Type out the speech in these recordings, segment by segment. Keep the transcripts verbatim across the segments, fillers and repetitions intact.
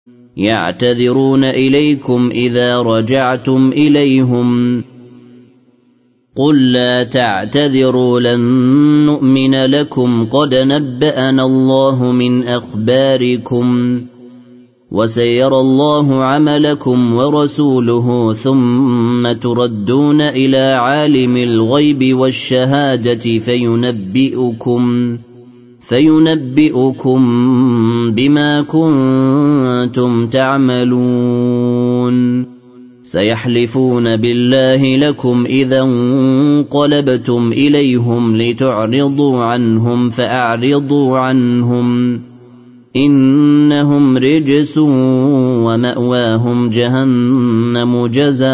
يعتذرون إليكم إذا رجعتم إليهم قل لا تعتذروا لن نؤمن لكم قد نبأنا الله من أخباركم وسيرى الله عملكم ورسوله ثم تردون إلى عالم الغيب والشهادة فينبئكم فينبئكم بما كنتم تعملون سيحلفون بالله لكم إذا انقلبتم إليهم لتعرضوا عنهم فأعرضوا عنهم إنهم رجس ومأواهم جهنم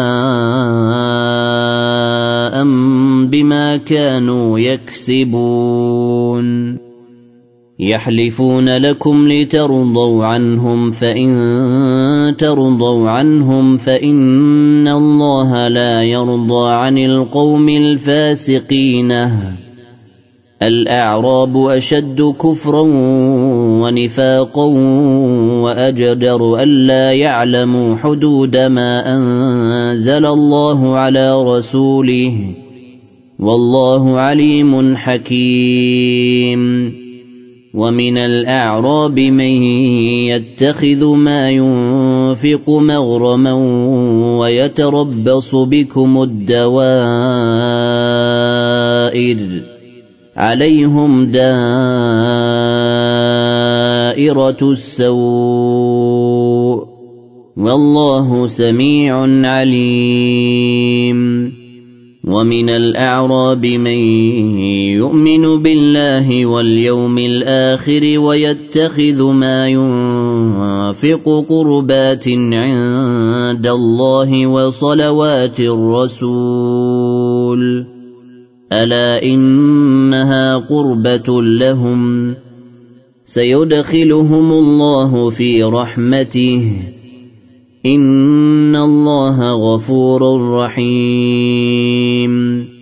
جزاء بما كانوا يكسبون يحلفون لكم لترضوا عنهم فإن ترضوا عنهم فإن الله لا يرضى عن القوم الفاسقين الأعراب أشد كفرا ونفاقا وأجدر ألا يعلموا حدود ما أنزل الله على رسوله والله عليم حكيم ومن الأعراب من يتخذ ما ينفق مغرما ويتربص بكم الدوائر عليهم دائرة السوء والله سميع عليم ومن الأعراب من يؤمن بالله واليوم الآخر ويتخذ ما ينفق قربات عند الله وصلوات الرسول ألا إنها قربة لهم سيدخلهم الله في رحمته إن الله غفور رحيم